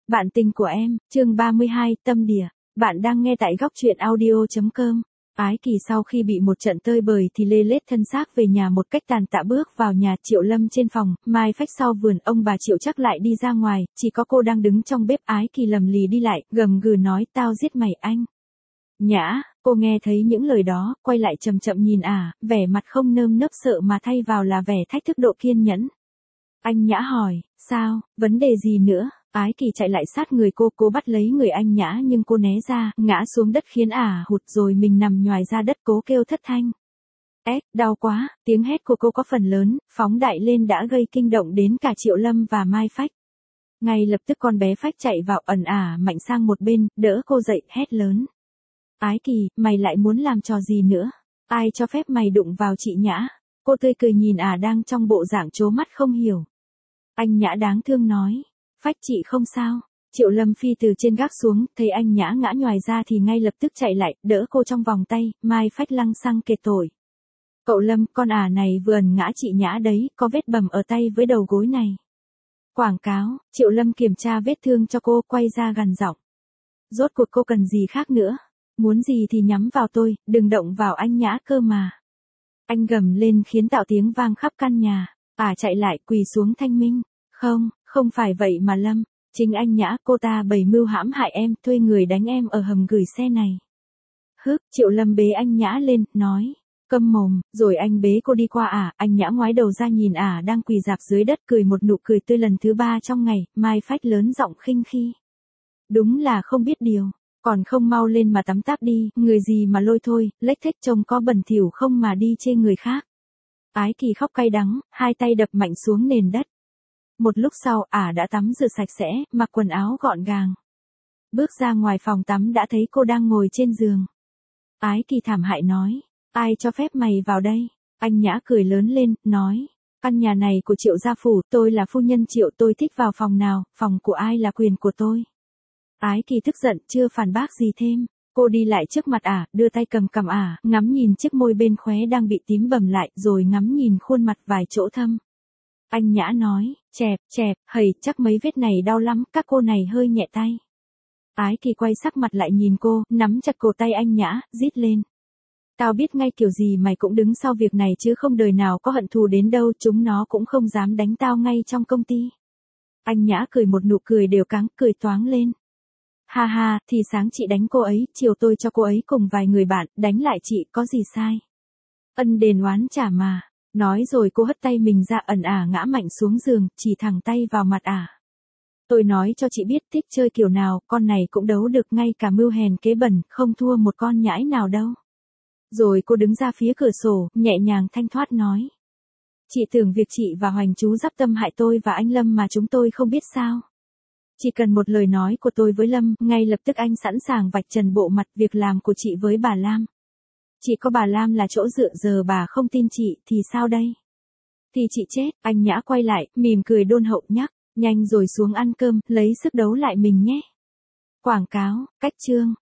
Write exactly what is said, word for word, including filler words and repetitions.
Bạn tình của em, chương ba mươi hai, tâm địa. Bạn đang nghe tại góc truyện audio.com. Ái Kỳ sau khi bị một trận tơi bời thì lê lết thân xác về nhà một cách tàn tạ, bước vào nhà. Triệu Lâm trên phòng, Mai Phách sau vườn, ông bà Triệu chắc lại đi ra ngoài, chỉ có cô đang đứng trong bếp. Ái Kỳ lầm lì đi lại, gầm gừ nói, tao giết mày anh. Nhã, cô nghe thấy những lời đó, quay lại chậm chậm nhìn ả, vẻ mặt không nơm nớp sợ mà thay vào là vẻ thách thức độ kiên nhẫn. Anh Nhã hỏi, sao, vấn đề gì nữa? Ái Kỳ chạy lại sát người cô, cố bắt lấy người anh Nhã nhưng cô né ra, ngã xuống đất khiến ả hụt rồi mình nằm nhoài ra đất, cố kêu thất thanh. Ếch, đau quá, tiếng hét của cô có phần lớn, phóng đại lên đã gây kinh động đến cả Triệu Lâm và Mai Phách. Ngay lập tức con bé Phách chạy vào ẩn ả mạnh sang một bên, đỡ cô dậy, hét lớn. Ái Kỳ, mày lại muốn làm trò gì nữa? Ai cho phép mày đụng vào chị Nhã? Cô tươi cười nhìn ả đang trong bộ dạng trố mắt không hiểu. Anh Nhã đáng thương nói. Phách chị không sao. Triệu Lâm phi từ trên gác xuống, thấy anh Nhã ngã nhoài ra thì ngay lập tức chạy lại, đỡ cô trong vòng tay. Mai Phách lăng xăng kể tội. Cậu Lâm, con ả này vừa ẩn ngã chị Nhã đấy, có vết bầm ở tay với đầu gối này. Quảng cáo. Triệu Lâm kiểm tra vết thương cho cô, quay ra gằn giọng. Rốt cuộc cô cần gì khác nữa? Muốn gì thì nhắm vào tôi, đừng động vào anh Nhã cơ mà. Anh gầm lên khiến tạo tiếng vang khắp căn nhà. Ả chạy lại, quỳ xuống thanh minh. Không, không phải vậy mà Lâm. Chính anh Nhã, cô ta bày mưu hãm hại em, thuê người đánh em ở hầm gửi xe này. Hức, Triệu Lâm bế anh Nhã lên, nói. Câm mồm, rồi anh bế cô đi qua ả. Anh Nhã ngoái đầu ra nhìn ả đang quỳ rạp dưới đất, cười một nụ cười tươi lần thứ ba trong ngày. Mai Phách lớn giọng khinh khi. Đúng là không biết điều. Còn không mau lên mà tắm táp đi, người gì mà lôi thôi, lếch thếch trông có bẩn thỉu không mà đi chê người khác. Ái Kỳ khóc cay đắng, hai tay đập mạnh xuống nền đất. Một lúc sau, ả đã tắm rửa sạch sẽ, mặc quần áo gọn gàng. Bước ra ngoài phòng tắm đã thấy cô đang ngồi trên giường. Ái Kỳ thảm hại nói, ai cho phép mày vào đây? Anh Nhã cười lớn lên, nói, căn nhà này của Triệu gia phủ, tôi là phu nhân Triệu, tôi thích vào phòng nào, phòng của ai là quyền của tôi. Ái Kỳ tức giận, chưa phản bác gì thêm. Cô đi lại trước mặt ả, đưa tay cầm cằm ả, ngắm nhìn chiếc môi bên khóe đang bị tím bầm lại, rồi ngắm nhìn khuôn mặt vài chỗ thâm. Anh Nhã nói, chẹp, chẹp, hầy, chắc mấy vết này đau lắm, các cô này hơi nhẹ tay. Ái Kỳ quay sắc mặt lại nhìn cô, nắm chặt cổ tay anh Nhã, rít lên. Tao biết ngay kiểu gì mày cũng đứng sau việc này chứ không đời nào có hận thù đến đâu, chúng nó cũng không dám đánh tao ngay trong công ty. Anh Nhã cười một nụ cười đều cắng, cười toáng lên. Ha ha, thì sáng chị đánh cô ấy, chiều tôi cho cô ấy cùng vài người bạn, đánh lại chị, có gì sai. Ân đền oán trả mà. Nói rồi cô hất tay mình ra, ẩn ả ngã mạnh xuống giường, chỉ thẳng tay vào mặt ả. Tôi nói cho chị biết, thích chơi kiểu nào, con này cũng đấu được, ngay cả mưu hèn kế bẩn, không thua một con nhãi nào đâu. Rồi cô đứng ra phía cửa sổ, nhẹ nhàng thanh thoát nói. Chị tưởng việc chị và Hoành chú giáp tâm hại tôi và anh Lâm mà chúng tôi không biết sao. Chỉ cần một lời nói của tôi với Lâm, ngay lập tức anh sẵn sàng vạch trần bộ mặt việc làm của chị với bà Lam. Chỉ có bà Lam là chỗ dựa, giờ bà không tin chị, thì sao đây? Thì chị chết. Anh Nhã quay lại, mỉm cười đôn hậu nhắc, nhanh rồi xuống ăn cơm, lấy sức đấu lại mình nhé. Quảng cáo, cách chương.